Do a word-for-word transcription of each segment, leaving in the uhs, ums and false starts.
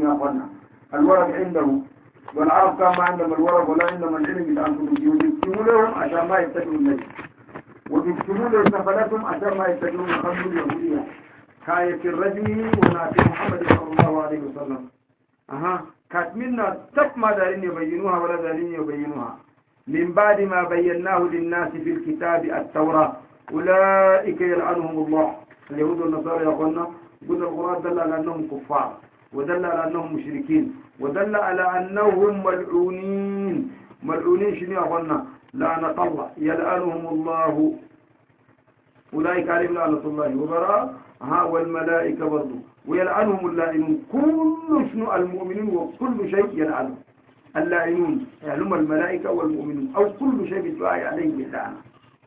يا أخوانا الورق عنده والعرب كان ما عندهم الورق ولا عندهم العلم يتعلمون ويكتموا لهم عشان ما يتجروا النجم ويكتموا لهم سفلتهم عشان ما يتجروا الخمر اليهودية كاية الرجم وناتي محمد صلى الله عليه وسلم أها كاتمنا تك ما دارين يبينوها ولا دارين يبينوها من بعد ما بيناه للناس في الكتاب التوراة أولئك يلعنهم الله اليهود والنصارى يا أخوانا قلنا القرآن دل على أنهم كفار ودل على أنهم مشركين ودل على أنهم ملعونين ملعونين شنو يا أخوانا لعنة الله يلعنهم الله أولئك عليهم لعنة الله وبراء ها والملائكة برضو ويلعنهم اللاعنون كل شنو المؤمنين وكل شيء يلعنهم اللاعنون يعني هم الملائكة والمؤمنون أو كل شيء بالدعاء عليه باللعنة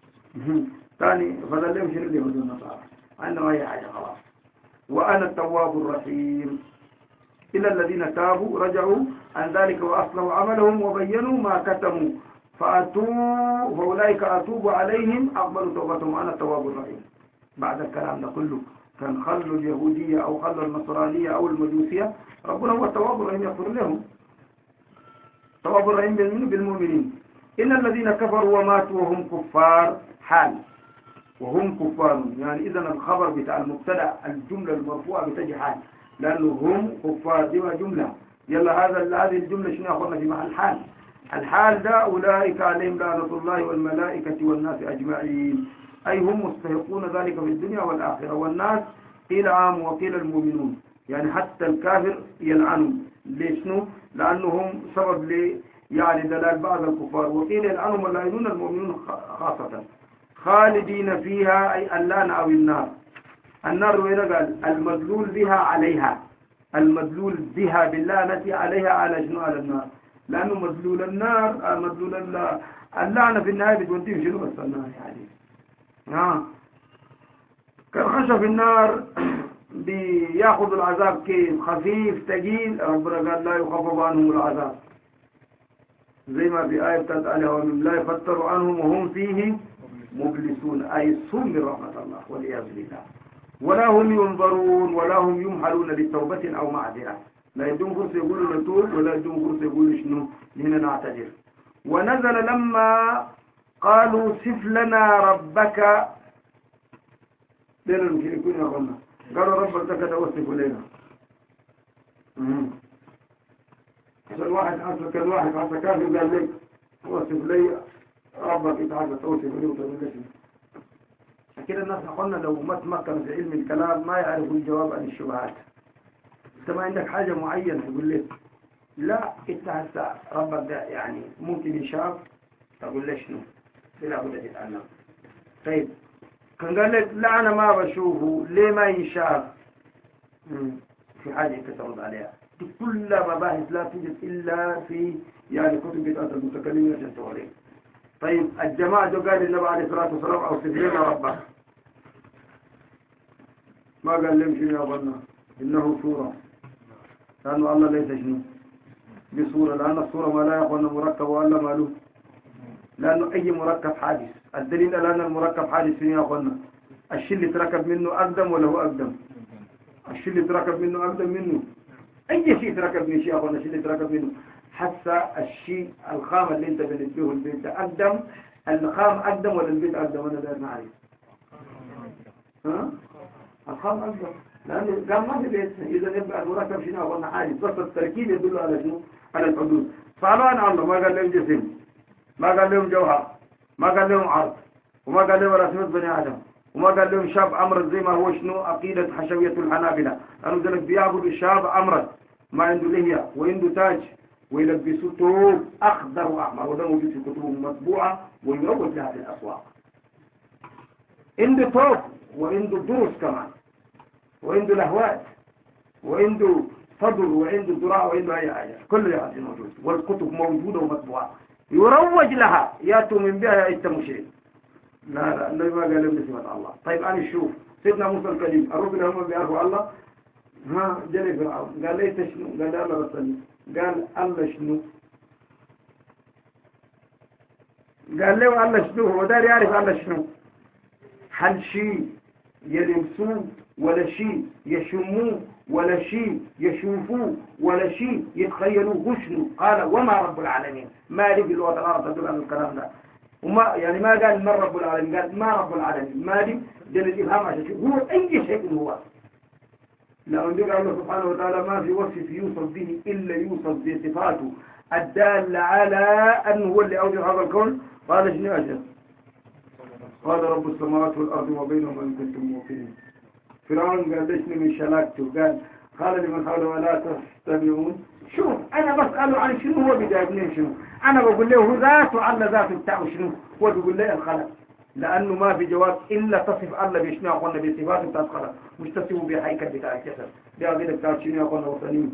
ثاني فذلهم شنو اليهود والنصارى عندما هي حاجة خلاص وأنا التواب الرحيم إلا الذين تابوا رجعوا عن ذلك وأصلحوا عملهم وبينوا ما كتموا فأتوا فأولئك أتوب عليهم أقبلوا توبتهم أنا التواب الرحيم بعد الكلام ده كله كان خلوا اليهودية أو خلوا النصرانية أو المجوسية ربنا هو التواب الرحيم يغفر لهم التواب الرحيم بالمؤمنين إن الذين كفروا وماتوا وهم كفار حال وهم كفار يعني إذا الخبر بتاع المبتدأ الجملة المرفوعة بتجي حال لأنه هم كفار دي جملة يلا هذا هذه الجملة شنو أخذنا في محل حال الحال ده أولئك عليهم لعنة الله والملائكة والناس أجمعين أي هم مستحقون ذلك في الدنيا والآخرة والناس قيل عام وقيل المؤمنون يعني حتى الكافر يلعنون ليشنو لأنهم سبب لي يعني دلال بعض الكفار وقيل يلعنهم اللاعنون المؤمنون خاصة خالدين فيها أي اللعنة أو النار النار وين قال المدلول بها عليها المدلول بها باللعنة عليها على شنو على النار لأنه مدلول النار مدلول اللعنة في النهاية بتوديه شنو بس النار يعني ها كالخشب النار بياخذ العذاب كيف خفيف ثقيل ربنا قال لا يخفف عنهم العذاب زي ما في آية بتاعت عليها ومن لا يفتر عنهم وهم فيه مبلسون أي صم من رحمة الله والعياذ بالله ولا هم ينظرون ولا هم يمحلون للتوبة أو معذرة لا يدون فرصة يقولوا نتوب ولا يدون فرصة يقولوا شنو هنا نعتذر ونزل لما قالوا سف لنا ربك لين المشركون يا أخوانا قالوا ربك تكد وصف لنا عشان واحد أصل كان واحد عصا كافي قال لي وصف لي ربك يتعرف توصف لي وتقول لي كده الناس أخوانا لو ما تمكنوا في علم الكلام ما يعرفوا الجواب عن الشبهات انت ما عندك حاجة معينة تقول لي لا انت هسه ربك ده يعني ممكن يشاف تقول لي شنو لا بد تتعلم طيب كان قال لك لا انا ما بشوفه ليه ما يشاف في حاجة انت ترد عليها كل مباحث لا توجد الا في يعني كتب بتاعت المتكلمين عشان توريك طيب الجماعة جو قال النبي عليه الصلاة والسلام اوصف لنا ربك ما قال لهم شنو يا ظنا إنه صورة لأنه الله ليس شنو بصورة لأن الصورة ما لا يكون مركب ولا ماله لأنه أي مركب حادث الدليل على أن المركب حادث شنو يا أخوانا الشيء اللي تركب منه أقدم ولا هو أقدم الشيء اللي تركب منه أقدم منه أي شيء تركب من شيء يا أخوانا الشيء اللي تركب منه حتى الشيء الخام اللي أنت بنيت به البيت أقدم الخام أقدم ولا البيت أقدم أنا داير نعرف ها الخام أقدم لأنه قام ما في بيت إذا يبقى المركب شنو أخوانا حادث بس التركيب يدل على شنو على الحدود فعلان الله ما قال لهم جسم ما قال لهم جوهر ما قال لهم عرض وما قال لهم رسمة بني آدم وما قال لهم شاب أمرد زي ما هو شنو عقيدة حشوية الحنابلة أنه ذلك بيعبد الشاب أمرد ما عنده لحية وعنده تاج ويلبسوا ثوب أخضر وأحمر وده موجود في كتب مطبوعة ويروج لها في الأسواق عنده ثوب وعنده دروس كمان وعنده لهوات وعنده فضل وعنده ذراع وعنده أي حاجة كل هذا موجود والكتب موجودة ومطبوعة يروج لها ياتوا من بها يا انت مشرك لا لا النبي ما قال لهم بسمة الله طيب أنا شوف سيدنا موسى الكريم الرسل هم بيعرفوا الله ها جلي فرعون قال ليس شنو قال الله رسلني قال الله شنو قال له الله شنو هو دار يعرف الله شنو هل شيء يلمسوه ولا شيء يشموه ولا شيء يشوفوه ولا شيء يتخيلوه شنو. قال وما رب العالمين، ما لي في اللغة العربية تدل على الكلام ده. وما يعني ما قال من رب العالمين، قال ما رب العالمين، ما لي دل الإبهام عشان هو أي شيء هو. لأن يقول الله سبحانه وتعالى ما في وصف يوصف به إلا يوصف بصفاته الدالة على أنه هو اللي أوجد هذا الكون. قال شنو أجل؟ قال رب السماوات والأرض وبينهما إن كنتم موقنين. فرعون قال ليش من شلاكته؟ قال قال لمن حوله ولا تستمعون. شوف أنا بسأله عن شنو هو بيجاوبني شنو. أنا بقول له هو ذاته على ذاته بتاعه شنو. هو بيقول لي الخلق، لأنه ما في جواب إلا تصف الله بشنو أخونا بصفاته بتاعت خلق، مش تصفه بحيكة بتاع الجسد. دي أقول بتاعت شنو أخونا وطنين.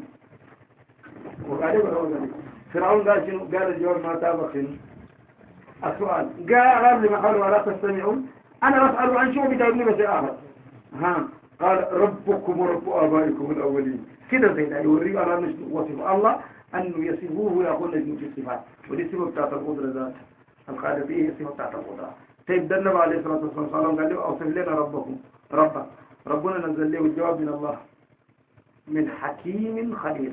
وقال له فرعون قال شنو؟ قال الجواب ما تابع شنو. السؤال قال لمن حوله ولا تستمعون. أنا بسأله عن شنو بيجاوبني بس آخر. ها قال ربكم ورب آبائكم الأولين. كده زي ده يوريه على مش وصف الله أنه يصفوه ويقول لك من الصفات، ودي الصفة بتاعت القدرة ذات القادة فيه الصفة بتاعت القدرة. طيب ده النبي عليه الصلاة والسلام قال له أوصف لنا ربكم. ربك ربنا نزل له الجواب من الله من حكيم خبير.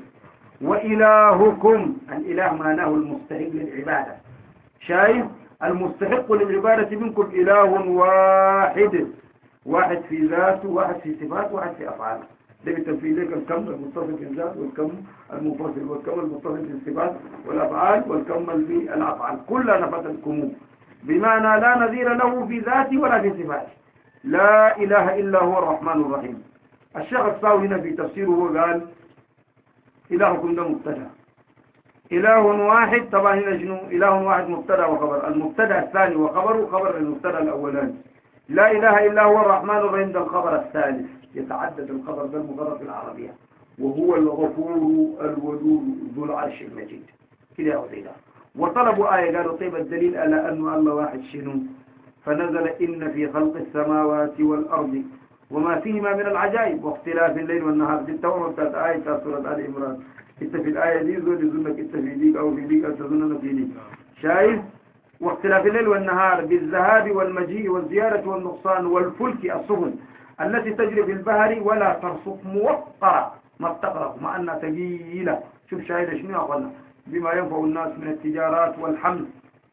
وإلهكم الإله معناه المستحق للعبادة. شايف المستحق للعبادة منكم إله واحد، واحد في ذاته واحد في صفاته واحد في أفعاله. ده بتنفيذ لك الكم المتصل في الذات والكم المنفصل والكم المتصل في الصفات والأفعال والكم في الأفعال كلها نفت الكموم، بمعنى لا نظير له في ذاته ولا في صفاته. لا إله إلا هو الرحمن الرحيم. الشيخ الصاوي هنا في تفسيره قال إلهكم ده مبتدا، إله واحد. طبعا هنا شنو؟ إله واحد مبتدا وخبر، المبتدا الثاني وخبره خبر المبتدا الأولاني. لا إله إلا هو الرحمن الرحيم ده الخبر الثالث. يتعدد الخبر ده المضارع في العربية. وهو الغفور الودود ذو العرش المجيد كده أو زي وطلبوا آية قالوا طيب الدليل على أنه الله واحد شنو؟ فنزل إن في خلق السماوات والأرض وما فيهما من العجائب واختلاف الليل والنهار. دي التوبة بتاعت آية سورة آل عمران. انت في الآية دي زول يظنك انت في ديك أو في ديك أو تظننا في ديك. شايف؟ واختلاف الليل والنهار بالذهاب والمجيء والزيارة والنقصان والفلك السفن التي تجري في البحر ولا ترصف موطرة ما بتقرأ مع أنها ثقيلة. شوف شاهد شنو أقولنا بما ينفع الناس من التجارات والحمل.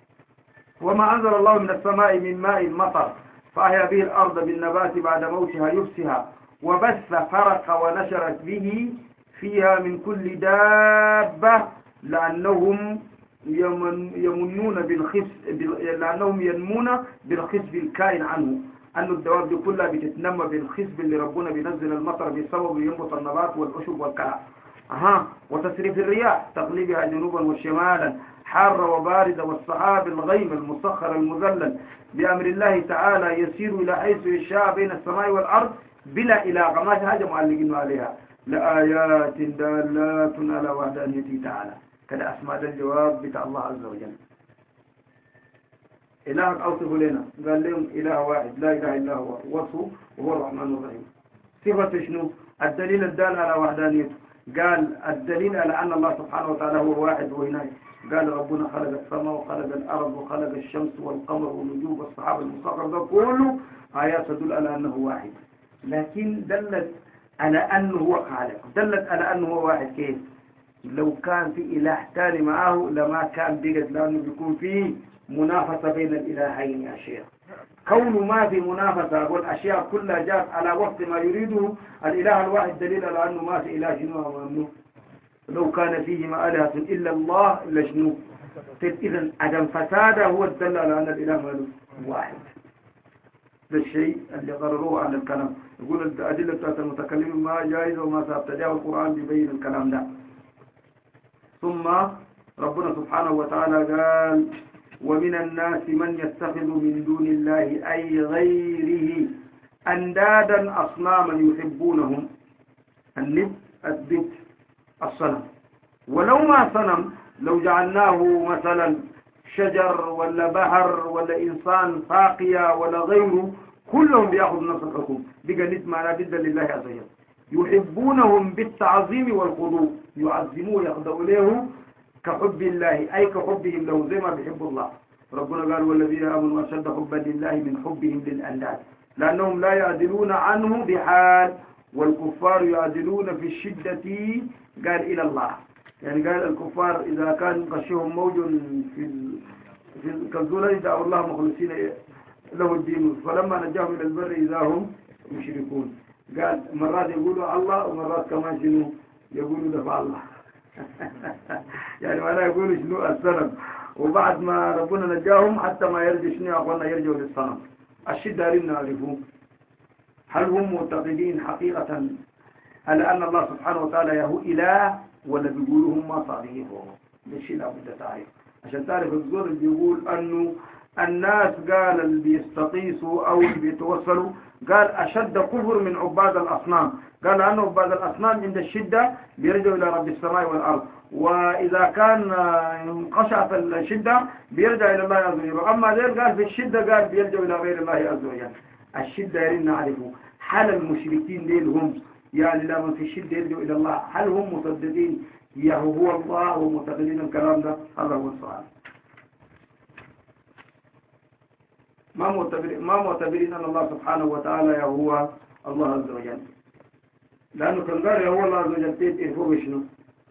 وما أنزل الله من السماء من ماء المطر فأحيا به الأرض بالنبات بعد موتها يبسها وبث فرق ونشرت به فيها من كل دابة لأنهم يمن يمنون بالخس لأنهم ينمون بالخسب الكائن عنه. أن الدواب دي كلها بتتنمى بالخسب اللي ربنا بينزل المطر بسبب ينبت النبات والعشب والكلام. أها وتسريف الرياح تقليبها جنوبا وشمالا حارة وباردة والسحاب الغيم المسخر المذلل بأمر الله تعالى يسير إلى حيث يشاء بين السماء والأرض بلا إله. ما حاجة معلقين عليها لآيات دالات على وحدانيته تعالى. كده أسماء الجواب بتاع الله عز وجل. إلهك أوصفه لنا قال لهم إله واحد لا إله إلا هو وصفه وهو الرحمن الرحيم. صفة شنو؟ الدليل الدال على وحدانيته. قال الدليل على أن الله سبحانه وتعالى هو واحد وهناك. قال ربنا خلق السماء وخلق الأرض وخلق الشمس والقمر والنجوم والسحاب المسخر ده كله آيات تدل على أنه واحد، لكن دلت على أنه هو خالق، دلت على أنه هو واحد. كيف؟ لو كان في إله ثاني معه لما كان بيجد، لأنه بيكون فيه منافسة بين الإلهين يا شيخ. كون ما في منافسة والأشياء كلها جاءت على وقت ما يريده الإله الواحد دليل على أنه ما في إله شنو أمامه. لو كان فيهما آلهة إلا الله إلا شنو. إذن عدم فساده هو الدل على أن الإله ماله واحد. ده الشيء اللي قرروه عن الكلام. يقول الأدلة بتاعت المتكلمين ما جائز وما سابتداه القرآن بيبين الكلام ده. ثم ربنا سبحانه وتعالى قال ومن الناس من يتخذ من دون الله أي غيره أندادا أصناما يحبونهم. الند الدد الصنم. ولو ما صنم لو جعلناه مثلا شجر ولا بحر ولا إنسان فاقية ولا غيره كلهم بيأخذ نفس الحكم. بقى ند معنى ضد لله عز وجل. يحبونهم بالتعظيم والخضوع، يعظموه يخضعوا له كحب الله أي كحبهم له زي ما بيحب الله. ربنا قال والذين آمنوا أشد حبا لله من حبهم للأنداد لأنهم لا يعدلون عنه بحال والكفار يعدلون في الشدة قال إلى الله. يعني قال الكفار إذا كان غشهم موج في في كالزلل دعوا الله مخلصين له الدين فلما نجاهم إلى البر إذا هم يشركون. قال مرات يقولوا الله ومرات كمان شنو يقولوا دفع الله. يعني ولا يقولوا شنو السلام، وبعد ما ربنا نجاهم حتى ما يرجع شنو أقولنا يرجعوا للصنم. الشدة لنا نعرفه هل هم معتقدين حقيقة على أن الله سبحانه وتعالى يهو إله ولا بيقولوا هم ما صادقين؟ ليش لا بد تعرف عشان تعرف الزور اللي بيقول أنه الناس قال اللي بيستقيسوا أو اللي بيتوصلوا قال أشد كفر من عباد الأصنام. قال أنه عباد الأصنام عند الشدة بيرجعوا إلى رب السماء والأرض، وإذا كان انقشعت الشدة بيرجع إلى الله عز وجل. أما ذلك قال في الشدة قال بيرجعوا إلى غير الله عز وجل. الشدة يريد نعرفه حال المشركين ديل هم يعني لما في الشدة يرجعوا إلى الله هل هم مصدقين يهو هو الله ومعتقدين الكلام ده؟ هذا هو السؤال. ما معتبرين ما معتبرين أن الله سبحانه وتعالى هو الله عز وجل، لأنه كان قال هو الله عز وجل تعرفوا شنو؟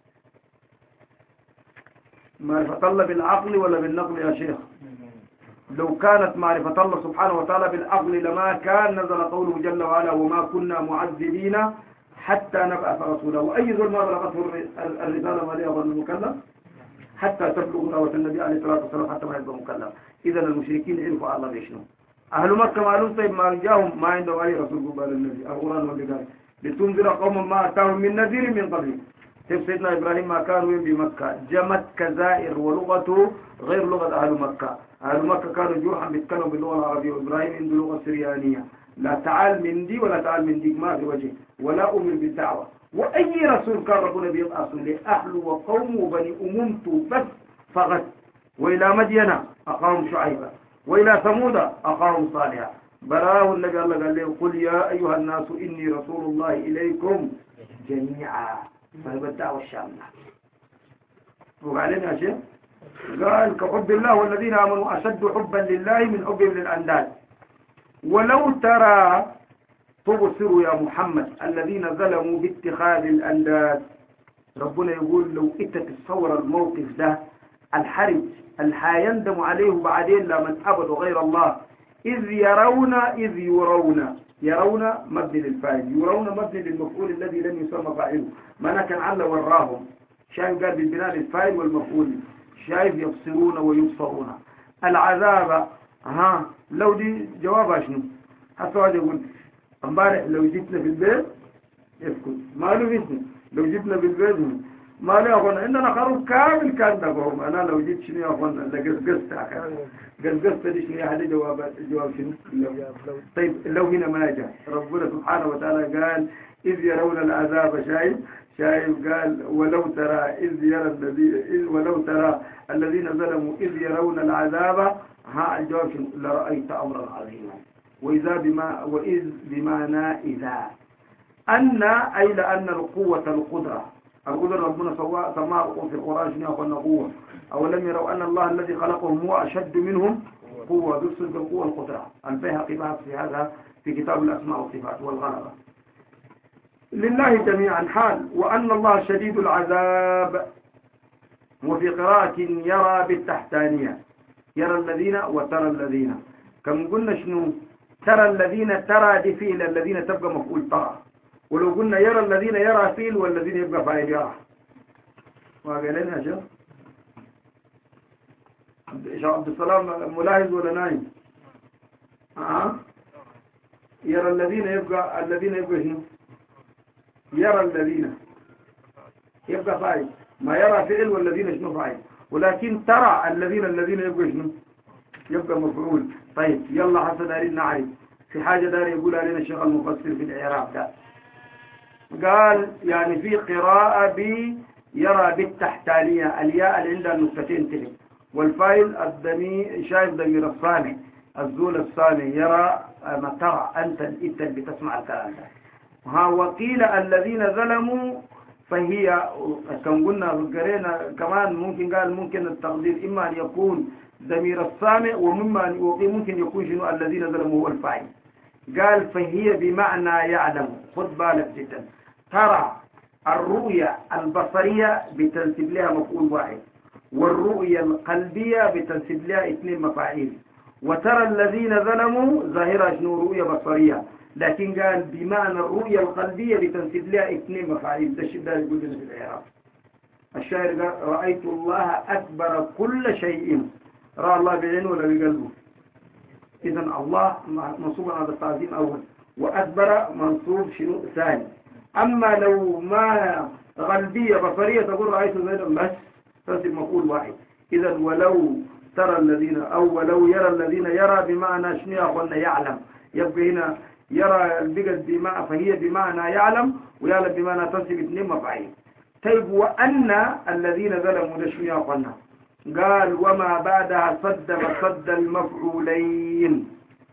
معرفة الله بالعقل ولا بالنقل يا شيخ؟ لو كانت معرفة الله سبحانه وتعالى بالعقل لما كان نزل قوله جل وعلا وما كنا معذبين حتى نبعث رسولا. وأي ظلم بلغته الرسالة ما ليها ظن المكلف حتى تبلغ دعوة النبي عليه الصلاة والسلام حتى ما يبقى مكلف. إذا المشركين عرفوا الله بشنو؟ أهل مكة معلوم طيب ما جاهم ما عندهم أي رسول قبل النبي. القرآن واللي قال لتنذر قوم ما أتاهم من نذير من قبل. كيف سيدنا إبراهيم ما كان وين بمكة جمت كزائر ولغته غير لغة أهل مكة. أهل مكة كانوا جرحا بيتكلموا باللغة العربية، وإبراهيم عنده لغة سريانية. لا تعال من دي ولا تعال من ديك ما في وجه ولا أمر بالدعوة. وأي رسول كان ربنا بيبعث لأهل وقوم وبني أممت بس فقط. وإلى مدينة أخاهم شعيبا وإلى ثمود أخاهم صالحا. براه النبي الله قال له قل يا أيها الناس إني رسول الله إليكم جميعا. فهذا الدعوة الشاملة. وقال يا شيخ قال كحب الله والذين آمنوا أشد حبا لله من حبهم للأنداد. ولو ترى تبصروا يا محمد الذين ظلموا باتخاذ الأنداد. ربنا يقول لو انت تتصور الموقف ده الحرج الحا يندم عليه بعدين لمن عبدوا غير الله. إذ يرون إذ يرون يرون مبني للفاعل، يرون مبني للمفعول الذي لم يسمى فاعله. ما كان علّ وراهم شايف قال بالبناء للفاعل والمفعول. شايف يبصرون ويبصرون العذاب. ها لو دي جوابها شنو؟ حتى واحد يقول امبارح لو جبنا في البيت يسكت ما له جبنا، لو جبنا في البيت ما له يا اخوانا عندنا خروف كامل كان دقهم. انا لو جبت شنو يا اخوانا لقصقصت قصقصت دي شنو هذه جواب جواب شنو؟ طيب لو هنا ما جاء ربنا سبحانه وتعالى قال إذ يرون العذاب شايف شايف قال ولو ترى إذ يرى الذي ولو ترى الذين ظلموا إذ يرون العذاب. ها الجواب شنو؟ لرأيت أمرا عظيما. وإذا بما وإذ بمعنى إذا أن أي لأن القوة القدرة. القدرة ربنا سماها في القرآن شنو يقولنا قوة. أولم يروا أن الله الذي خلقهم هو أشد منهم قوة. بصدق القوة القدرة. البيهقي بحث في هذا في كتاب الأسماء والصفات والغلبة. لله جميعا حال وأن الله شديد العذاب. وفي قراءة يرى بالتحتانية يرى الذين وترى الذين. كم قلنا شنو ترى الذين ترى دي فيل الذين تبقى مفعول ترى. ولو قلنا يرى الذين يرى فيل والذين يبقى فاعل يرى. وقال لنا يا شيخ شيخ عبد السلام ملاحظ ولا نايم؟ اه يرى الذين يبقى الذين يبقى شنو؟ يرى الذين يبقى فاعل ما يرى فعل والذين شنو فاعل. ولكن ترى الذين الذين يبقى شنو؟ يبقى مفعول. طيب يلا حسن دارين نعرف في حاجة دار يقول علينا الشيخ المفسر في الإعراب ده. قال يعني في قراءة بي يرى بالتحتانية الياء اللي عندها النقطتين تلك والفايل الدمي شايف ضمير الصانع الزول الصانع يرى ما ترى أنت أنت اللي بتسمع الكلام ده. ها وقيل الذين ظلموا فهي كم قلنا قرينا كمان ممكن قال ممكن التقدير إما أن يكون ضمير السامع ومما ممكن يكون شنو الذين ظلموا هو الفاعل. قال فهي بمعنى يعلم. خد بالك جدا، ترى الرؤية البصرية بتنسب لها مفعول واحد، والرؤية القلبية بتنسب لها اثنين مفاعيل. وترى الذين ظلموا ظاهرة شنو؟ رؤية بصرية، لكن قال بمعنى الرؤية القلبية بتنسب لها اثنين مفاعيل. ده الشيء ده يقول لنا في الإعراب. الشاعر قال رأيت الله أكبر كل شيء. رأى الله بعينه ولا بقلبه؟ إذن الله منصوب على التعظيم أول، وأكبر منصوب شنو ثاني. أما لو ما قلبية بصرية تقول رأيت زيدا بس تنسب مفعول واحد. إذا ولو ترى الذين أو ولو يرى الذين، يرى بمعنى شنو يا أخوانا؟ يعلم. يبقى هنا يرى البقد بمعنى، فهي بمعنى يعلم، ويعلم بمعنى تنسب اثنين مفاعيل. طيب وأن الذين ظلموا ده شنو يا أخوانا؟ قال وما بعدها صد وصد المفعولين.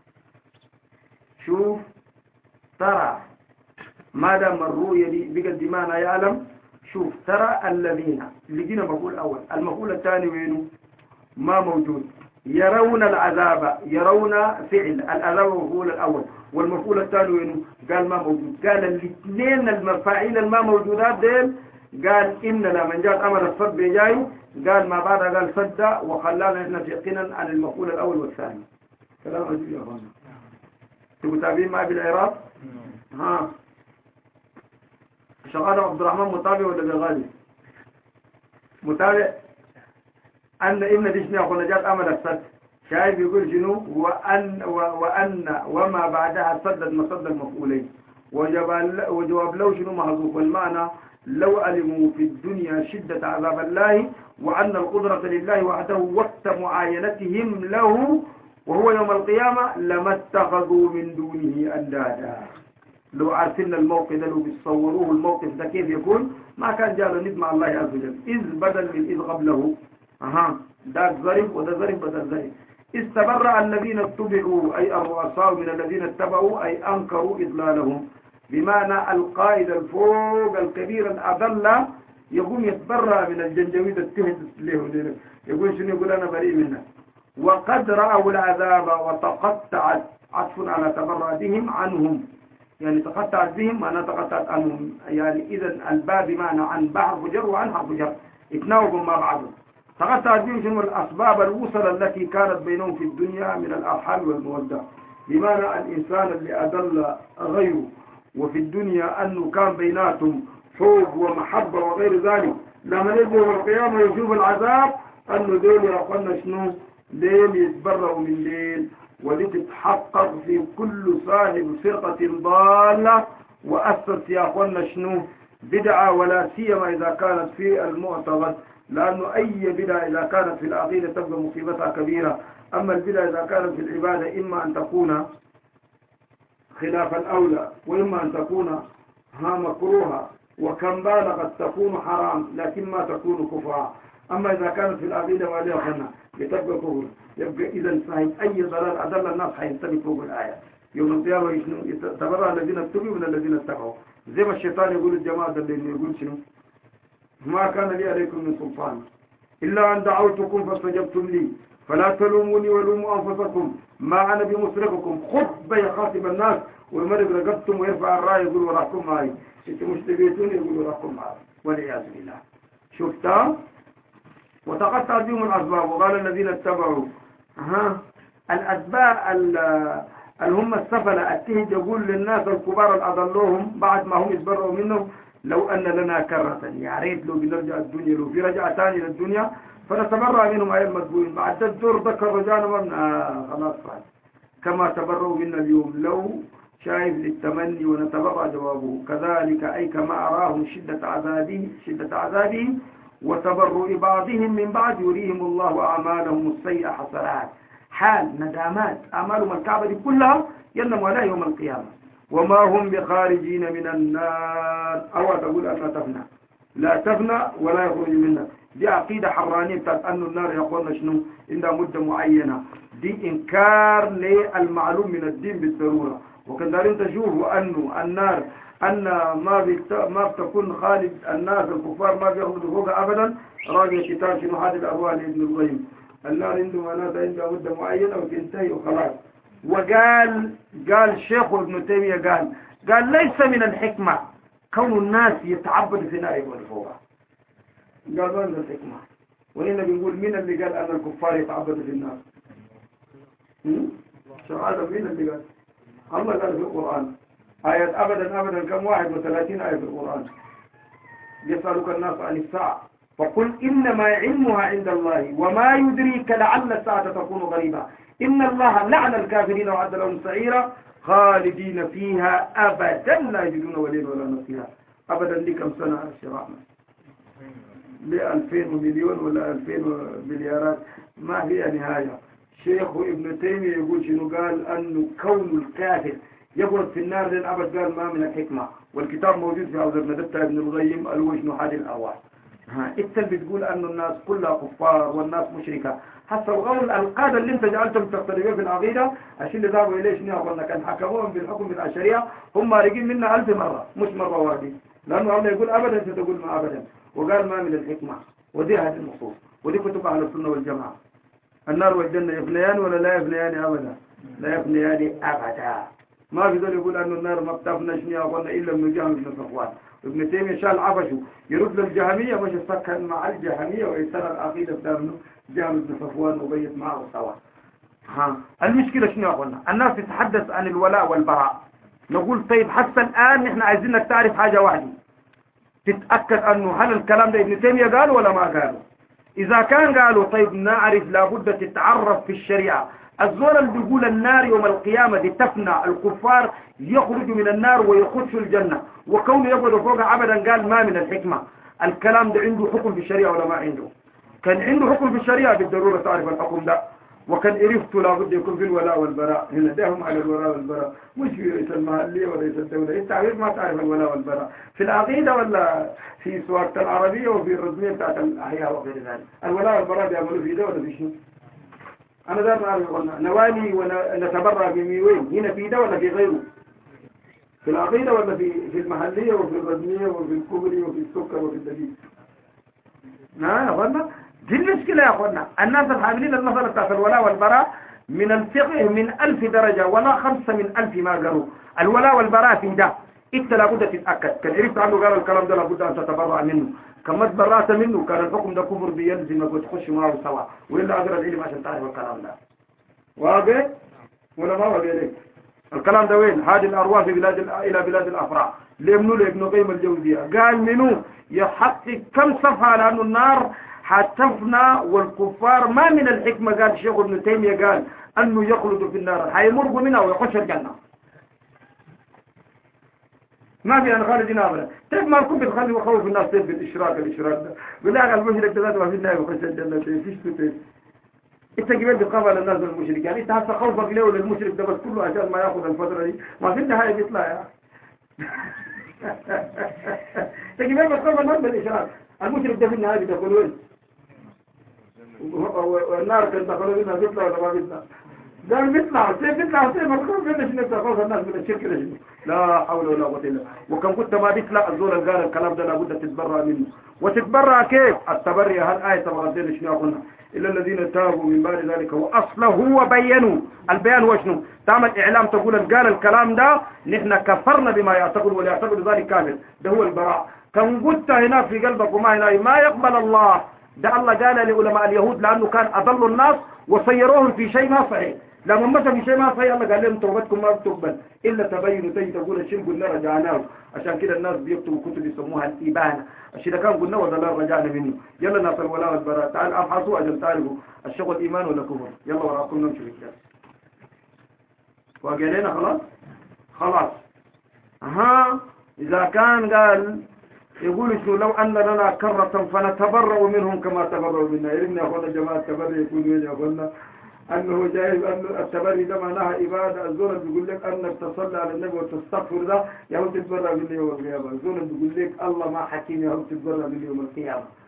شوف ترى ما دام الرؤية دي بقت بمعنى يعلم. شوف ترى الذين اللي جينا مفعول أول، المفعول الثاني وينه؟ ما موجود. يرون العذاب، يرون فعل، العذاب مفعول الأول، والمفعول الثاني وينه؟ قال ما موجود. قال الاثنين المفاعيل الما موجودات ديل، قال إن لمن جاءت أمر الصد بجاي، قال ما بعد قال صد، وخلانا احنا يقينا عن المفعول الأول والثاني. كلام عجيب يا أخوانا. تبقوا تابعين معي بالعراق؟ ها شغال عبد الرحمن متابع ولا بالغالي؟ متابع. أن إن دي شنو أخوانا؟ جاءت أمر الصد، شايف يقول شنو؟ وأن وأن وما بعدها صدت مصد المفعولين، وجواب لو شنو محذوف، والمعنى لو علموا في الدنيا شدة عذاب الله وأن القدرة لله وحده وقت معاينتهم له وهو يوم القيامة لما اتخذوا من دونه أندادا. لو عارفين الموقف ده، لو بيتصوروه الموقف ده كيف يكون، ما كان جالوا ند مع الله عز وجل. إذ بدل من إذ قبله، أها ده ظرف وده ظرف بدل ظرف. استبرأ الذين اتبعوا أي الرؤساء من الذين اتبعوا أي أنكروا إضلالهم، بمعنى القائد الفوق الكبير الأضل يقوم يتبرأ من الجنجويد التهد له، يقول شنو؟ يقول أنا بريء منه. وقد رأوا العذاب وتقطعت، عطف على تبرأ بهم عنهم، يعني تقطعت بهم معنى تقطعت عنهم. يعني إذا الباب بمعنى عن بحر جر وعن حرف جر اتناوبوا مع بعض. تقطعت بهم شنو؟ الأسباب الوصل التي كانت بينهم في الدنيا من الأرحام والمودة، بمعنى الإنسان اللي أدل غيره وفي الدنيا أنه كان بيناتهم حب ومحبة وغير ذلك، لما يجي يوم القيامة يشوف العذاب أنه دول يا أخوانا شنو؟ ليل يتبرأوا من ليل. ودي تتحقق في كل صاحب فرقة ضالة وأسس يا أخوانا شنو؟ بدعة، ولا سيما إذا كانت في المعتقد، لأنه أي بدعة إذا كانت في العقيدة تبقى مصيبتها كبيرة. أما البدعة إذا كانت في العبادة إما أن تكون خلاف الأولى، وإما أن تكون ها مكروهة، وكم بالغت تكون حرام لكن ما تكون كفرا. أما إذا كانت في العقيدة وعليها خنا بتبقى كفر. يبقى إذا صحيح أي ضلال أدل الناس حينتبه فوق الآية. يوم القيامة يتبرأ الذين اتبعوا من الذين اتبعوا، زي ما الشيطان يقول الجماعة اللي يقول شنو؟ ما كان لي عليكم من سلطان إلا أن دعوتكم فاستجبتم لي فلا تلوموني ولوموا أنفسكم ما أنا بمصرخكم. خطبة يخاطب الناس ويمرق رقبتم ويرفع الراية يقول وراكم معي، انتم مش تبيتون يقول وراكم معي، والعياذ بالله. شفتها؟ وتقطع بهم الأسباب. وقال الذين اتبعوا ها الأسباب اللي هم السفلة التهج يقول للناس الكبار الأضلوهم بعد ما هم يتبرؤوا منهم لو أن لنا كرة، يا ريت لو بنرجع الدنيا، لو في رجعة ثانية للدنيا فنتبرأ منهم أيام مدبوين. بعد الدور ذكر رجعنا مبنى خلاص فعلا كما تبرؤوا منا اليوم. لو شايف للتمني ونتبرأ جوابه كذلك أي كما أراهم شدة عذابه شدة عذابه وتبرؤ بعضهم من بعض يريهم الله أعمالهم السيئة حسرات، حال ندامات أعمالهم الكعبة دي كلها ينم ولا يوم القيامة وما هم بخارجين من النار. أو تقول أن تفنى، لا تفنى ولا يخرج منها. دي عقيدة حرانية بتاعت أن النار يقولنا شنو عندها مدة معينة. دي إنكار للمعلوم من الدين بالضرورة. وكذلك تشوف أنه النار أن ما بت... ما بتكون خالد الناس الكفار ما بيخرجوا فوقها أبدا. راجع كتاب شنو هذه الأبواب لابن القيم. النار عندهم ناس عندها مدة معينة وتنتهي وخلاص وقال قال الشيخ ابن تيمية قال قال ليس من الحكمة كون الناس يتعبد في نائب والفوضى. قال ما من الحكمة. وهنا بنقول مين اللي قال أن الكفار يتعبدوا في الناس؟ هذا مين اللي قال؟ الله قال في القرآن آية أبدا أبدا كم واحد وثلاثين آية في القرآن. يسألك الناس عن الساعة فقل إنما علمها عند الله وما يدريك لعل الساعة تكون قريبا إن الله لعن الكافرين وعد لهم سعيرا خالدين فيها أبدا لا يجدون وليا ولا نصيرا. أبدا دي كم سنة الشرع لألفين مليون ولا ألفين مليارات ما هي نهاية. شيخ ابن تيمية يقول شنو قال أنه كون الكافر يقعد في النار للأبد قال ما من الحكمة. والكتاب موجود في عوزر ندبتها ابن الغيم الوجن حاد الأرواح. ها انت بتقول أن الناس كلها كفار والناس مشركة. حتى القول القادة اللي انت جعلتم تقتربين في العقيدة عشان اللي ذهبوا إليه شنو قلنا كان حكموهم بالحكم بالعشرية هم مارقين منا ألف مرة مش مرة واحدة. لأنه الله يقول أبدا انت تقول ما أبدا وقال ما من الحكمة. ودي هذه النصوص ودي كتب أهل السنة والجماعة. النار والجنة يفنيان ولا لا يفنيان أبدا؟ لا يفنيان أبدا. ما في ذول يقول أن النار ما بتفنى شنيا قلنا إلا من جهم بن صفوان. ابن تيمية شال عفشه يرد للجهمية مش سكن مع الجهمية ويسر العقيدة بتاعنا جهم بن صفوان وبيت معه سوا. ها المشكلة شنو قلنا؟ الناس تتحدث عن الولاء والبراء. نقول طيب حتى الآن نحن عايزينك تعرف حاجة واحدة تتأكد أنه هل الكلام ده ابن تيمية قال ولا ما قاله. إذا كان قالوا طيب نعرف لابد تتعرف في الشريعة. الزول اللي بيقول النار يوم القيامة دي تفنى الكفار يخرجوا من النار ويخشوا الجنة وكونه يقعدوا فوقها أبدا قال ما من الحكمة. الكلام ده عنده حكم في الشريعة ولا ما عنده؟ كان عنده حكم في الشريعة بالضرورة تعرف الحكم ده. وكان عرفته لابد يكون في الولاء والبراء. هنا داهم على الولاء والبراء مش في رئيس المحلية ورئيس الدولة. انت عارف ما تعرف الولاء والبراء في العقيدة ولا في سواقة العربية وفي الرسمية بتاعت الأحياء وغير ذلك. الولاء والبراء بيعملوا في ده ولا في شنو؟ أنا دار نعرف قلنا نوالي ونتبرع بميوين هنا في ده ولا في غيره؟ في العقيدة ولا في في المحلية وفي الرسمية وفي الكبري وفي السكر وفي الدقيق؟ نعم يا أخوانا دي المشكلة يا أخوانا. الناس الحاملين المسألة بتاعت الولاء والبراء من الفقه من ألف درجة ولا خمسة من ألف ما قالوا. الولاء والبراء في ده انت لابد تتأكد. كان عرفت عنه قال الكلام ده لابد أن تتبرع منه. كما تبرأت منه كان الحكم ده كفر بيلزمك وتخش معه سوا وإلا أقرأ العلم عشان تعرف الكلام ده. واضح ولا ما واضح ليك؟ الكلام ده وين؟ هذه الأرواح في بلاد إلى بلاد الأفراح. لابنه لابن قيم الجوزية قال منه يحقق كم صفحة لأنه النار حتفنى والكفار ما من الحكمة. قال الشيخ ابن تيمية قال أنه يخلد في النار حيمرق منها ويخش الجنة. ما في أنا خالدين أبدا. كيف ما الكون بتخلي وخوف الناس تيب بالإشراك الإشراك ده بالله المشرك ده ما في النار ويخش الجنة فيش تيب. انت جبال بتخاف على الناس المشرك يعني انت هسه خوفك له للمشرك ده بس كله عشان ما ياخذ الفترة دي ما في النهاية بيطلع يا انت جبال بتخاف الناس بالإشراك. المشرك ده في النهاية بيدخل وين؟ والنار كان دخلوا منها بيطلع ولا ما بيطلع؟ ده بيطلع سيف بيطلع سيف مخوف منه شنو تخوف الناس من الشرك ده شنو؟ لا حول ولا قوة إلا بالله. وكم كنت ما بيطلع الزول اللي قال الكلام ده لابد تتبرأ منه. وتتبرأ كيف؟ التبرئة هالآية تبغى تدين شنو قلنا؟ إلا الذين تابوا من بعد ذلك وأصله وبينوا. البيان هو شنو؟ تعمل إعلام تقول قال الكلام ده نحن كفرنا بما يعتقد ولا يعتقد ذلك كامل. ده هو البراء. كم قلت هنا في قلبك وما هنا ما يقبل الله. ده الله قال لعلماء اليهود لأنه كان أضل الناس وصيروهم في شيء ما صحيح. لما مشى في شيء ما صحيح الله قال لهم توبتكم ما بتقبل إلا تبينوا تيجي تقول الشيء قلنا رجعناه. عشان كده الناس بيكتبوا كتب يسموها الإبانة. الشيء ده كان قلنا وضلال رجعنا منه. يلا ناس الولاء والبراء تعال أبحثوا أجل تعرفوا الشغل إيمان ولا كفر. يلا وراكم نمشي في الكلام. وقالينا خلاص خلاص ها إذا كان قال يقول شو لو أن لنا كرة فنتبرأ منهم كما تبرأوا منا. يرمنا أخوانا الجماعة التبرئ يقول وين يا أخوانا أنه جايب أن التبرئ ده معناها إبادة. الزول بيقول لك أنك تصلي على النبي وتستغفر ده يا هو تتبرأ من يوم القيامة. الزول بيقول لك الله ما حكيم يا هو تتبرأ من يوم القيامة.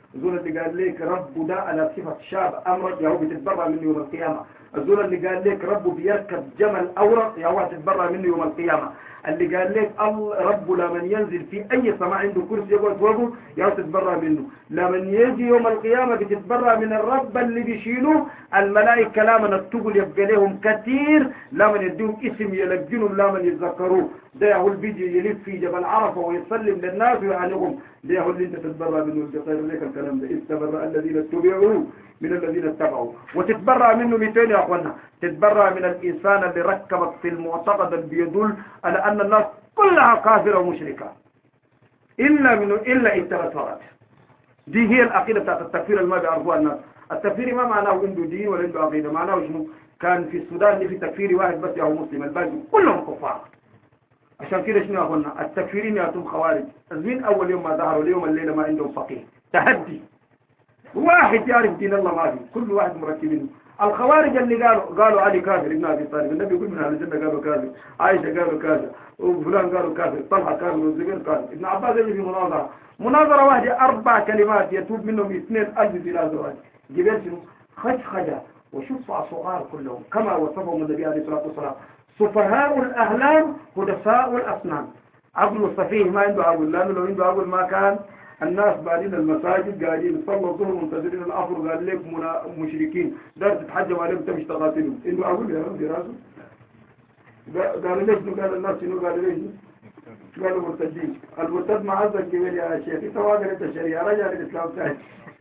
الزول اللي قال لك رب ده على صفة شاب أمرد يهو بتتبرع منه يوم القيامة. الزول اللي قال لك رب بيركب جمل أورق يهو بتتبرع منه يوم القيامة. اللي قال لك رب لمن ينزل في أي سماء عنده كرسي يقعد فوقه يهو تتبرع منه. لمن يجي يوم القيامة بتتبرع من الرب اللي بيشيله الملائكة لمن التقل يبقى لهم كثير، لمن يديهم اسم يلقنهم، لمن يتذكروه. ده يهو اللي بيجي يلف في جبل عرفة ويسلم للناس ويعنيهم. ده يهو اللي انت تتبرع منه. الجطير ليك الكلام ده استبرأ الذين اتبعوا من الذين اتبعوا. وتتبرع منه مئتين يا اخوانا. تتبرع من الانسان اللي ركبك في المعتقد اللي بيدل على ان الناس كلها كافرة ومشركة الا من الا انت فقط. دي هي العقيدة بتاعت التكفير اللي ما بيعرفوها الناس. التكفير ما معناه عنده دين ولا عنده عقيدة، معناه شنو؟ كان في السودان اللي في تكفيري واحد بس يهو مسلم، الباقي كلهم كفار. عشان كده شنو يا اخوانا؟ التكفيرين ياتون خوارج. من اول يوم ما ظهروا اليوم الليله ما عندهم فقيه. تحدي واحد يعرف دين الله ما في، كل واحد مركبينه. الخوارج اللي قالوا قالوا علي كافر ابن ابي طالب، النبي يقول من اهل الجنه قالوا كافر، عائشه قالوا كافر، وفلان قالوا كافر، طلحه كافر، والزبير كافر، ابن عباس يجي في مناظره مناظره واحده اربع كلمات يتوب منهم اثنين ألف بلا زواج. جبال شنو؟ خشخجه وشفع صغار كلهم كما وصفهم النبي عليه الصلاه والسلام. سفهاء الاحلام هدساء الاسنان. عقل السفيه ما عنده عقل، لانه لو عنده عقل ما كان الناس بعدين المساجد قاعدين صلوا الظهر منتظرين العصر قال لك مشركين دار تتحجم عليهم تمشي تقاتلهم. عنده عقل يا رب راسه. قالوا ليش؟ قال الناس شنو؟ قالوا ليش؟ قالوا مرتدين. المرتد معزز كبير يا شيخ، انت واقف انت الشريعه رجع للاسلام ثاني.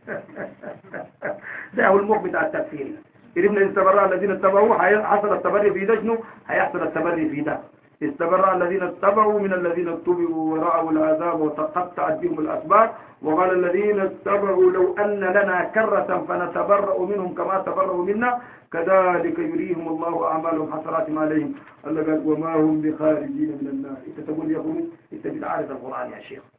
ده هو المخ بتاع التكفير. إذن استبرأ الذين اتبعوا حصل التبري في ده شنو؟ هيحصل التبري في ده. استبرأ الذين اتبعوا من الذين اتبعوا ورأوا العذاب وتقطعت بهم الأسباب. وقال الذين اتبعوا لو أن لنا كرة فنتبرأ منهم كما تبرأوا منا كذلك يريهم الله أعمالهم حسرات عليهم. الله قال وما هم بخارجين من النار. انت تقول يا أخوي انت بتعارض القرآن يا شيخ.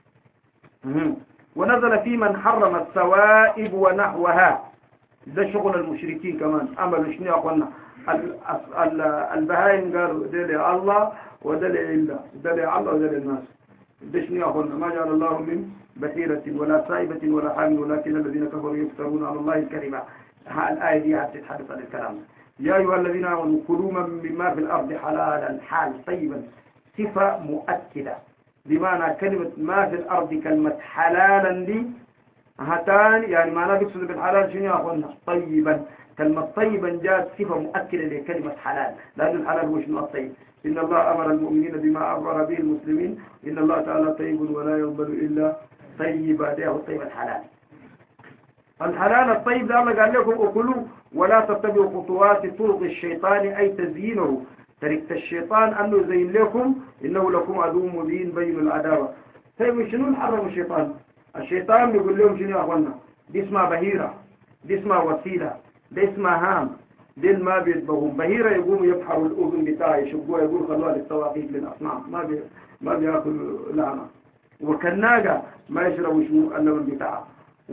ونزل في من حرم السوائب ونحوها. ده شغل المشركين كمان. عملوا شنو يا اخوانا؟ البهائم قالوا ده لله وده لله، ده لله وده للناس. ده شنو يا اخوانا؟ ما جعل الله من بحيرة ولا سائبة ولا حامل ولكن الذين كفروا يفترون على الله الكذب. الآية دي هتتحدث عن الكلام. يا أيها الذين آمنوا كلوا مما في الأرض حلالا حال طيبا، صفة مؤكدة بمعنى كلمة ما في الأرض كلمة حلالا دي هاتان يعني معناه بيقصد بالحلال شنو يا اخوانا؟ طيبا. كلمة طيبا جاءت صفة مؤكدة لكلمة حلال، لأن الحلال هو شنو الطيب. إن الله أمر المؤمنين بما أمر به المسلمين، إن الله تعالى طيب ولا يقبل إلا طيبا. ده هو الطيب الحلال. الحلال الطيب ده الله قال لكم أكلوا ولا تتبعوا خطوات طرق الشيطان أي تزيينه. طريقة الشيطان أنه يزين لكم إنه لكم عدو مبين بين العداوة. طيب شنو حرم الشيطان؟ الشيطان بيقول لهم شنو يا اخوانا؟ دي اسمها بهيرة، دي اسمها وسيلة، دي اسمها هام، دي ما بيتبغون. بهيرة يقوموا يبحروا الأذن بتاعي يشقوها يقول خلوها للتواقيت للأصنام، ما بي ما بياكلوا لعنة. وكالناقة ما يشربوا شنو اللبن بتاعها.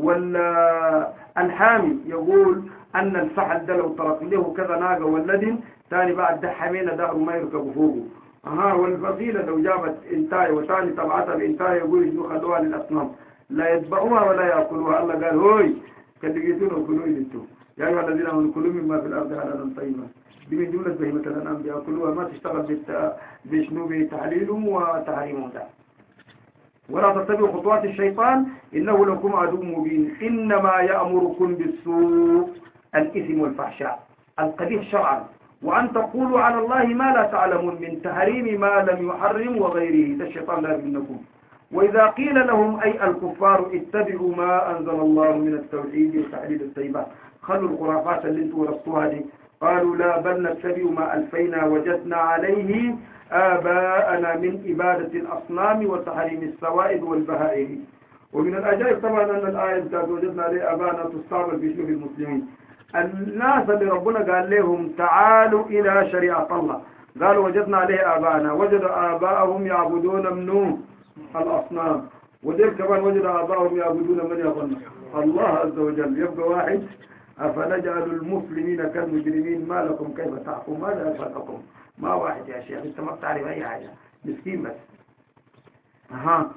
والحامي يقول أن الفحل ده لو ترك له كذا ناقة واللدن ثاني بعد ده حمينة دهر ما يركبوا فوقه. أها والفصيلة لو جابت انتاي وثاني طبعتها بانتاي يقول شنو خلوها للأصنام، لا يتبعوها ولا يأكلوها. الله قال هوي كاللقيتون وكلوا إلتو يا أيها الذين آمنوا كلوا مما في الأرض حلالا طيبا. دي من جملة بهيمة الأنعام بيأكلوها، ما تشتغل بالت... بشنو بتحليلهم وتحريمهم ده. ولا تتبعوا خطوات الشيطان إنه لكم عدو مبين. إنما يأمركم بالسوء الإثم والفحشاء القبيح شرعا، وأن تقولوا على الله ما لا تعلمون من تحريم ما لم يحرم وغيره. ده الشيطان لا منكم. وإذا قيل لهم أي الكفار اتبعوا ما أنزل الله من التوحيد وتحليل الطيبات، خلوا الخرافات اللي انتوا ورثتوها دي. قالوا لا بل نتبع ما ألفينا وجدنا عليه آباءنا من إبادة الأصنام وتحريم السوائد والبهائم. ومن الأجائب طبعا أن الآية بتاعت وجدنا عليه آباءنا تستعمل في شنو في المسلمين. الناس اللي ربنا قال لهم تعالوا إلى شريعة الله، قالوا وجدنا عليه آباءنا، وجد آباءهم يعبدون منه الأصنام. ودير كمان وجد آباءهم يعبدون من يظن الله عز وجل. يبقى واحد أفنجعل المسلمين كالمجرمين ما لكم كيف تحكم؟ ماذا يفرقكم؟ ما واحد يا شيخ انت ما بتعرف أي حاجة، مسكين بس. أها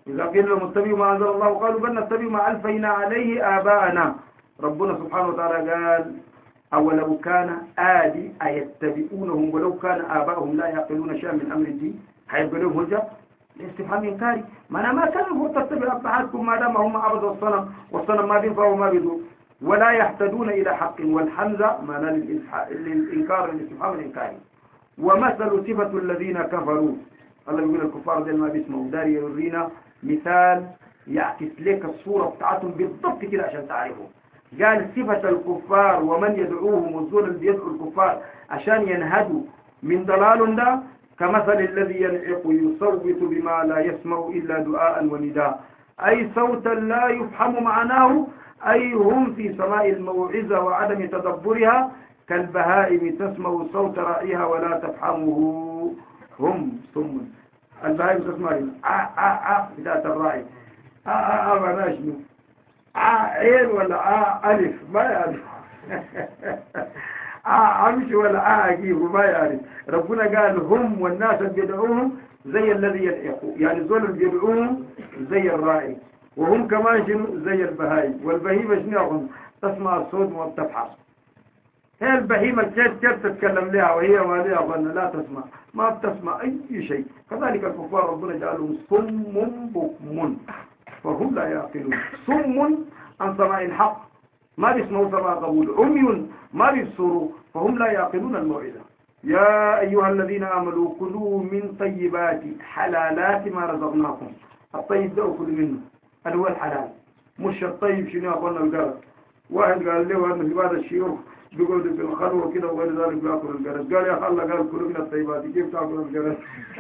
إذا قيل لهم اتبعوا ما أنزل الله قالوا بل نتبع ما ألفينا عليه آباءنا. ربنا سبحانه وتعالى قال أولو كان آدي أيتبعونهم ولو كان آباؤهم لا يعقلون شيئا من أمر الدين هيبقى لهم هجة الاستفهام إنكاري. ما أنا ما كان المفروض تتبع أبعادكم ما دام هم عبدوا الصنم والصنم ما بينفع وما بيضر ولا يهتدون إلى حق. والحمزة معنى للإنكار الاستفهام الإنكاري. ومثل صفة الذين كفروا الله يقول الكفار دي ما بيسمعوا داري يورينا مثال يعكس لك الصورة بتاعتهم بالضبط كده عشان تعرفوا. قال صفة الكفار ومن يدعوهم والزول اللي بيدعو الكفار عشان ينهدوا من ضلال ده كمثل الذي ينعق يصوت بما لا يسمع إلا دعاء ونداء أي صوتا لا يفهم معناه أي هم في سماء الموعظة وعدم تدبرها كالبهائم تسمع صوت رأيها ولا تفهمه هم ثم البهائم تسمع آه آه آه بداية الرأي آه آه آه ما شنو آه عين ولا آه ألف ما يعرف آه أمشي ولا آه أجيب ما يعرف. ربنا قال هم والناس اللي بيدعوهم زي الذي يلحقوا يعني زول اللي بيدعوهم زي الرائي وهم كمان شنو زي البهائم. والبهيمة شنو تسمع الصوت وما بتفحص. هي البهيمة كيف كيف تتكلم لها وهي ما لها ظن لا تسمع ما بتسمع أي شيء. كذلك الكفار ربنا جعلهم صم بكم فهم لا يعقلون. صم عن سماع الحق ما بيسمعوا سماع قبول. عمي ما بيبصروا فهم لا يعقلون الموعظة. يا أيها الذين آمنوا كلوا من طيبات حلالات ما رزقناكم. الطيب ده كل منه اللي هو الحلال مش الطيب شنو أخونا القرد. واحد قال له أن في بعض الشيوخ بيقعدوا في الخلوة كده وغير ذلك بيأكلوا القرد. قال يا أخي الله قال كلوا من الطيبات كيف تأكلوا القرد؟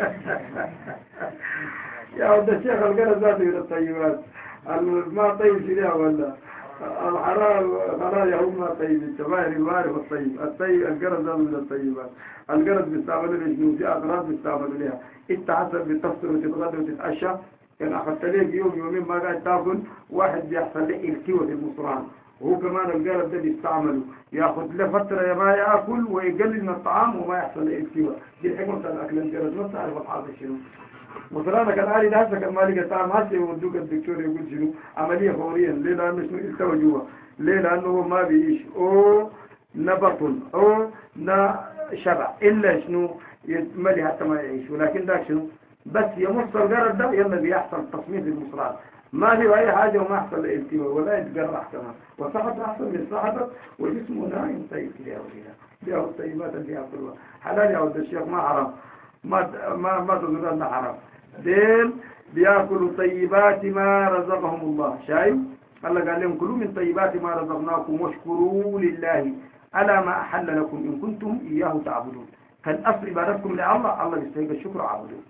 يا ولد الشيخ القرد ذاته من الطيبات ما طيب شنو ولا الحرام خلايا هم طيب الشباب الوارف الطيب الطيب القرد ذاته من الطيبات. القرد بيستعملوا لشنو في أغراض بيستعملوا لها. أنت حسب بتفطر وتتغدى وتتعشى كان أخذت ليك يوم يومين ما قاعد تاكل واحد بيحصل له التواء في المصران وهو كمان القرد ده بيستعمله ياخذ له فتره يا ما ياكل ويقلل من الطعام وما يحصل له التواء. دي الحكمه بتاع الاكل القرد ما تعرف الحاصل شنو. مصرانك العالي ده هسه كان مالك طعم هسه يودوك الدكتور يقول شنو عمليه فوريا. ليه؟ لانه شنو التوى جوا. ليه؟ لانه ما بيعيش او نبطل او شبع الا شنو يتملي حتى ما يعيش. ولكن ده شنو بس يمص القرد ده يلا بيحصل تصميم في المصران ما في أي حاجة وما يحصل التواء ولا يتجرح كمان وصحت أحسن من صحتك وجسمه نايم طيب كده وكده. دي أو الطيبات اللي يأكلوها حلال يا ولد الشيخ ما حرام ما ما ما تقول أنه حرام. دين بيأكلوا طيبات ما رزقهم الله. شايف الله قال لهم كلوا من طيبات ما رزقناكم واشكروا لله على ما أحل لكم إن كنتم إياه تعبدون. فالأصل عبادتكم لله الله يستحق الشكر عبدون.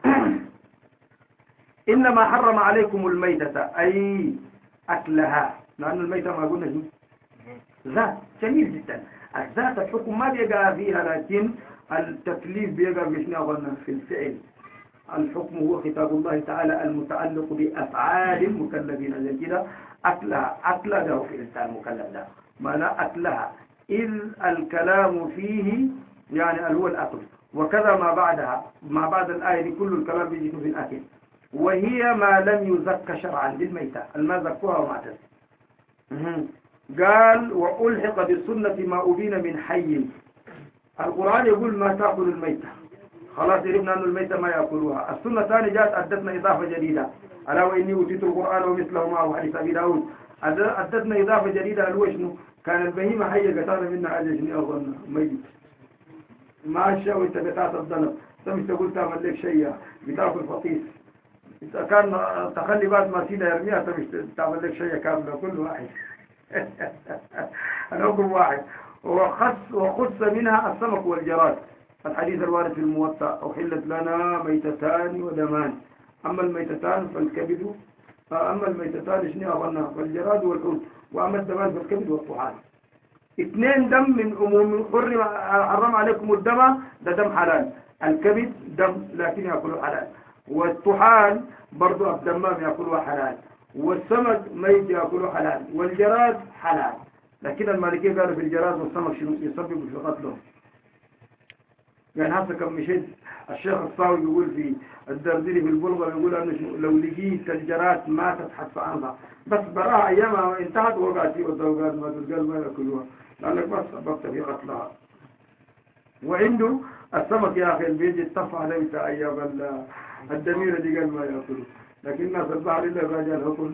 إنما حرم عليكم الميتة أي أكلها لأن الميتة ما قلنا ذات جميل جدا. الذات الحكم ما بيقع فيها لكن التكليف بيقع بشنا في الفعل. الحكم هو خطاب الله تعالى المتعلق بأفعال المكلفين زي كده. أكلها أكلها ده في الإنسان المكلف ده معنى أكلها إذ الكلام فيه يعني هو الأكل. وكذا ما بعدها ما بعد الآية دي كل الكلام بيجي في الأكل. وهي ما لم يزك شرعا للميتة الما زكوها وما تزك. قال وألحق بالسنة ما أبين من حي. القرآن يقول ما تأكل الميتة خلاص يربنا أن الميتة ما يأكلوها. السنة ثانية جاءت أدتنا إضافة جديدة ألا وإني أوتيت القرآن ومثله معه حديث أبي داود. أدتنا إضافة جديدة الوشن كان البهيمة حية قتال منها حاجة شنو أظن ميت ما الشيء وانت بتاعت الضلب سمش تقول تعمل لك شيء بتاكل فطيس. إذا كان تخلي بعد ما سيدة يرميها سمش تعمل لك شيء كاملة كل واحد. أنا أقول واحد وخص وخص منها السمك والجراد. الحديث الوارد في الموطأ أحلت لنا ميتتان ودمان. أما الميتتان فالكبد أما الميتتان شنو أظنها فالجراد والحوت. وأما الدمان فالكبد والطحال. اثنين دم من عموم حرم حرم عليكم الدم ده دم حلال. الكبد دم لكن يأكله حلال. والطحال برضو الدمام يأكله حلال. والسمك ميت يأكله حلال. والجراد حلال. لكن المالكية قالوا في الجراد والسمك شنو يسبب في قتلهم. يعني هسه كم مشيت الشيخ الصاوي يقول في الدرديري في البلغة يقول أنه لو لقيت الجرات ما تتحدث عنها بس براها أيامها انتهت وقعت في والدوقات ما تلقى ما يأكلوها لأنك بس سببت في قتلها. وعنده السمك يا أخي بيجي الطفع ليس أيام الدميرة دي قال ما يأكلوا، لكن الناس البحر إلا الرجال هكذا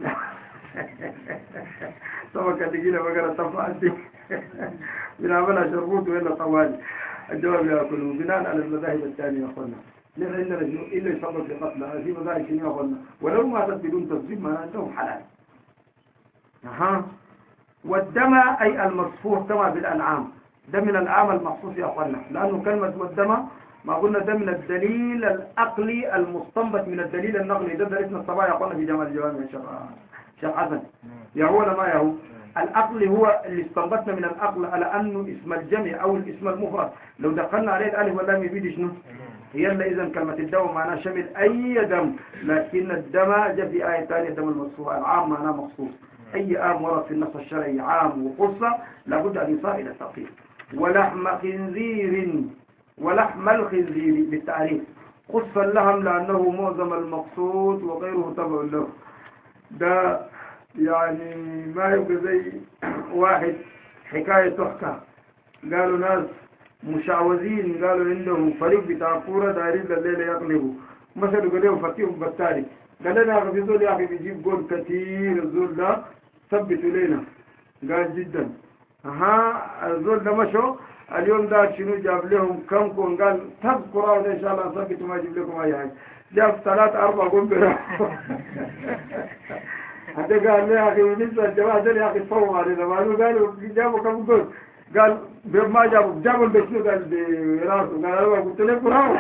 سمك اللي قيلة بقرة الطفع دي بنعملها شربوط وإلا طوالي الجواب يأكلوا بناء على المذاهب الثانية يا أخوانا. نحن عندنا شنو إلا يصبر في قتلها في مذاهب شنو يا أخوانا ولو ماتت بدون تصديق ما عندهم حلال. أها. والدم أي المصفوح كما بالأنعام، ده من الأنعام المخصوص يا أخوانا، لأنه كلمة والدم ما قلنا ده من الدليل العقلي المستنبط من الدليل النقلي. ده درسنا الصباح يا أخوانا في جامعة الجوامع يا شيخ حسن. يا هو ما يا هو العقل هو اللي استنبطنا من العقل على أنه اسم الجمع أو الاسم المفرد لو دخلنا عليه الألف واللام يفيد شنو؟ هي اللي إذا كلمة الدم معناها شمل أي دم، لكن الدم جاء في آية ثانية دم المصفوح العام معناه مخصوص. أي آم ورد في النص الشرعي عام وخصة لابد أن يصار إلى التقييد. ولحم خنزير ولحم الخنزير بالتعريف خص اللحم لأنه معظم المقصود وغيره تبع له. ده يعني ما يبقى زي واحد حكاية تحكى قالوا ناس مشعوذين قالوا عندهم فريق بتاع كورة دايرين الليلة يقلبوا مثلا قال لهم فتيهم بالتالي قال لنا يا أخي زول يا أخي بيجيب جول كثير الزول ده ثبتوا لنا قال جدا. ها الزول ده مشوا اليوم ده شنو جاب لهم كم كون قال تذكروا إن شاء الله ثبتوا ما يجيب لكم أي حاجة جاب ثلاث أربع قوم براحوا حتى قال لي يا أخي بالنسبة للجماعة دول يا أخي تفهموا علينا ما قالوا جابوا كم جول قال ما جابوا جابوا بشنو قال براسه قال أنا قلت لك براحوا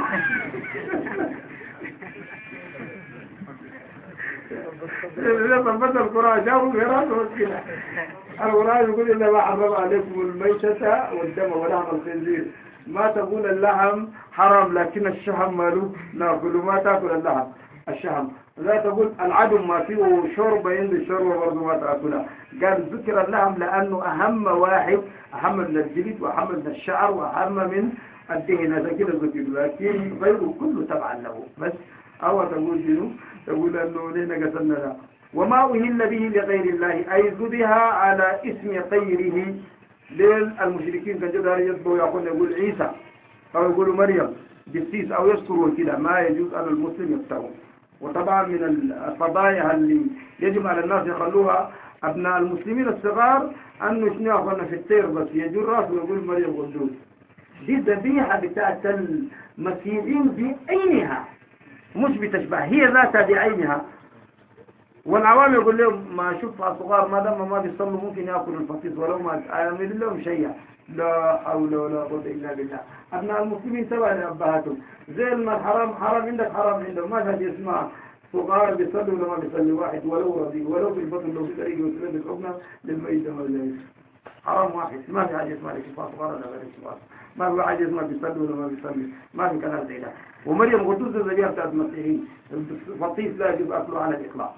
لما بدل القرآن جابوا براسه كده القرآن يقول إنما حرم عليكم الميتة والدم ولحم الخنزير ما تقول اللحم حرام لكن الشحم ماله ناكل ما تأكل اللحم الشحم لا تقول العدم ما فيه شرب عند الشرب برضه ما تأكلها. قال ذكر اللحم لأنه أهم واحد أهم من الجلد وأهم من الشعر وأهم من الدهن هذا كده ذكر لكن غيره كله تبعا له بس أو تقول شنو تقول أنه لنا قتلنا له. وما أهل به لغير الله أي ذبها على اسم غيره للمشركين كان جدار يذبوا يقول يقول عيسى أو يقول مريم بالسيس أو يذكروا كده ما يجوز على المسلم يفترون. وطبعا من الفضائح اللي يجب على الناس يخلوها أبناء المسلمين الصغار أنه شنو أخونا في الطير بس يجور راسه ويقول مريم قدوس. دي ذبيحة بتاعت المسيحيين بعينها مش بتشبه هي ذاتها بعينها. والعوام يقول لهم ما شوف صغار ما دام ما بيصلوا ممكن يأكلوا الفطيس ولو ما يعمل لهم شيء. لا حول ولا قوة إلا بالله. أبناء المسلمين تبع لأبهاتهم زي ما الحرام حرام عندك حرام عندهم ما هذه اسمها صغار بيصلوا ولا ما بيصلي واحد ولو رضي ولو في البطن لو في طريق وسلم الأبناء للميت ما جايز حرام واحد ما في حاجة اسمها لكفار صغار ولا غير كفار ما في حاجة اسمها بيصلي ولا ما بيصلي ما في كلام زي ده. ومريم قدوس الزبيعة بتاعت المسيحيين الفطيس لا يجب أكله على الإطلاق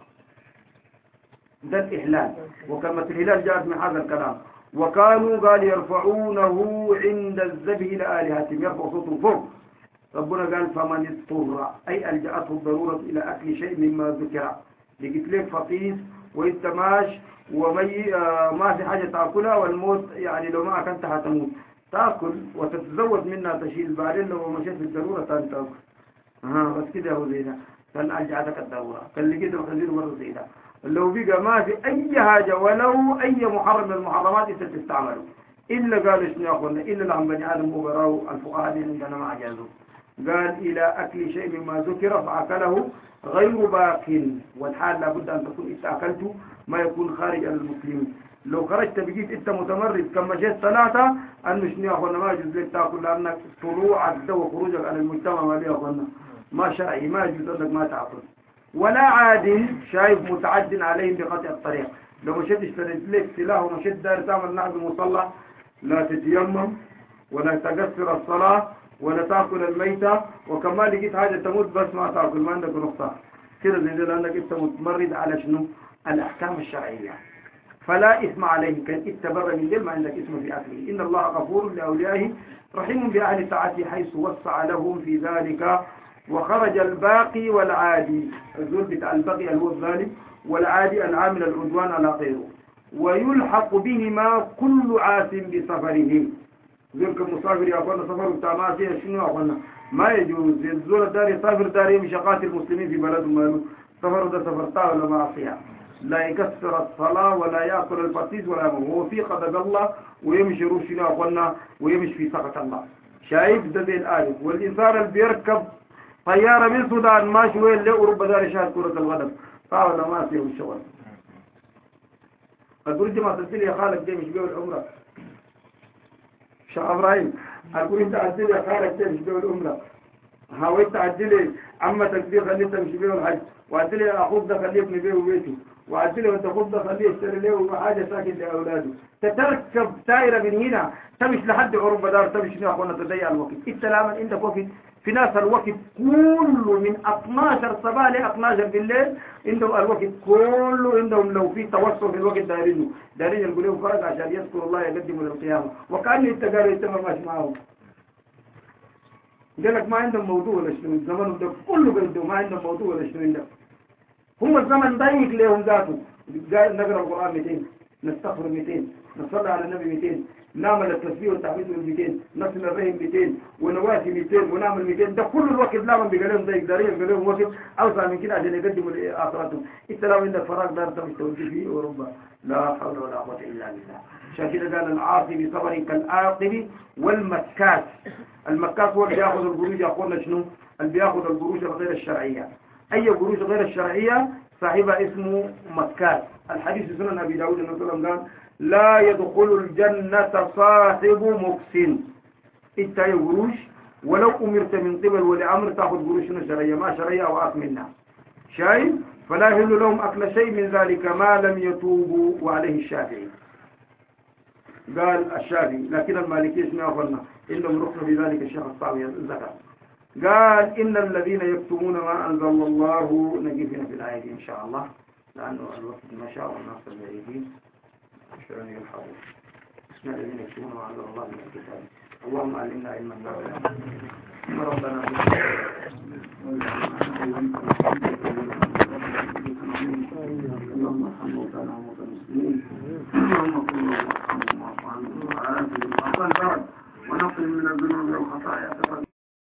ده الإحلال. وكلمة الهلال جاءت من هذا الكلام. وكانوا قال يرفعونه عند الذبح لآلهتهم يرفع صوته فوق. ربنا قال فمن اضطر أي ألجأته الضرورة إلى أكل شيء مما ذكر لقيت لك فطيس والتماش ومي آه ما في حاجة تأكلها والموت يعني لو ما أكلت هتموت تأكل وتتزود منها تشيل بعدين لو مشيت في الضرورة تأكل. ها بس كده هو زي ده كان ألجأتك الضرورة كان لقيت الخنزير مرة زي ده لو بقى ما في أي حاجة ولو أي محرم من المحرمات أنت تستعمله إلا قال شنو يا أخوانا إلا لعن بني آدم وبراو الفقهاء عندنا ما أجازوا. قال إلى أكل شيء مما ذكر فأكله غير باق والحال لابد أن تكون إتأكلته ما يكون خارج عن المسلمين. لو خرجت بقيت أنت متمرد كما جيت ثلاثة أنه شنو يا أخوانا ما يجوز لك تأكل لأنك طلوعك ده وخروجك عن المجتمع ما يا أخوانا ما شرعي ما يجوز أنك ما تأكل. ولا عاد شايف متعد عليهم بقطع الطريق لو مشيت اشتريت لك سلاح ومشيت داير تعمل نعم المصلى لا تتيمم ولا تقصر الصلاة ولا تأكل الميتة وكمان لقيت حاجة تموت بس ما تأكل ما عندك رخصة كده زي ده لأنك أنت متمرد على شنو الأحكام الشرعية. فلا إثم عليه كان اتبر من دل ما عندك اسم في آخره. إن الله غفور لأوليائه رحيم بأهل طاعته حيث وسع لهم في ذلك. وخرج الباقي والعادي، الزول بتاع الباقي اللي هو الظالم، والعادي العامل العدوان على غيره. ويلحق بهما كل عاس بسفره. زول كمسافر يا أخوانا سفر بتاع معصية شنو يا أخوانا؟ ما يجوز الزول الدار يسافر دار يمشي قاتل المسلمين في بلد ماله، سفر ده سفر طاوة ولا معصية، لا يكسر الصلاة ولا يأكل البطيس ولا يمر، هو في قدر الله ويمشي روح شنو يا أخوانا ويمشي في سخط الله. شايف ده زي الآلف. والإنسان اللي بيركب طيارة من السودان ماشي وين لأوروبا دار يشاهد كرة القدم، طاوة ولا معصية والشغل. القريش ما تسيل يا خالد جاي مش بيه العمرة شيخ إبراهيم، القريش تعدل يا خالد جاي مش بيه العمرة، هاويت تعدلي عمتك دي خليتها مش بيه الحج، وعدلي أخوك ده خليه ابن بيه وبيته، وعدلي وانت أخوك ده خليه يشتري له وحاجة ساكن لأولاده. تتركب دائرة من هنا تمشي لحد أوروبا دار تمشي يا أخوانا تضيع الوقت. السلامة عندك وقت في ناس الوقت كله من اثناشر صباح ل اثناشر بالليل عندهم الوقت كله، عندهم لو في توسع في الوقت دايرينه دايرين يقولوا فرق عشان يذكروا الله يقدموا للقيامه، وكأن التجارب يتم ماشي معهم. قال لك ما عندهم موضوع ولا شنو، الزمن ده كله قدوا ما عندهم موضوع ولا شنو عندهم. هم الزمن ضيق لهم ذاته. قال نقرا القران مئتين، نستغفر مئتين، نصلي على النبي مئتين، نعمل التسبيح والتحميد مئتين، نصل الرحم مئتين، ونواسي مئتين، ونعمل مئتين. ده كل الوقت لا من بيقالهم ضيق دارين بيقالهم وقت اوسع من كده عشان يقدموا اخراتهم. انت لو عندك فراغ دار تمشي توجه في اوروبا لا حول ولا قوه الا بالله. عشان كده قال العاصي بصبر كالعاقب والمكاس. المكاس هو اللي بياخذ القروش يا اخوانا شنو؟ اللي بياخذ القروش غير الشرعيه. اي قروش غير الشرعيه صاحبها اسمه مكاس. الحديث سنن ابي داود النبي صلى الله عليه وسلم قال لا يدخل الجنة صاحب مقسم. انت يا قروش ولو امرت من قبل ولي امر تاخذ قروشنا شرعيه ما شرعيه او اكل منها شيء، فلا يحل لهم اكل شيء من ذلك ما لم يتوبوا. وعليه الشافعي قال الشافعي، لكن المالكي اسمه قلنا انهم ركن في ذلك الشيخ الصاوي الذكر قال ان الذين يكتمون ما انزل الله. نجيبنا في الايه دي ان شاء الله لانه الوقت ما شاء والناس البعيدين شأن يلحظوا. بسم الله الذين يكتمون ما انزل الله من الكتاب. اللهم علمنا علما نافعا ربنا اللهم ارحم موتانا وموتى المسلمين، اللهم اغفر لهم وارحمهم واعف عنهم وعافهم ونقل من الذنوب والخطايا.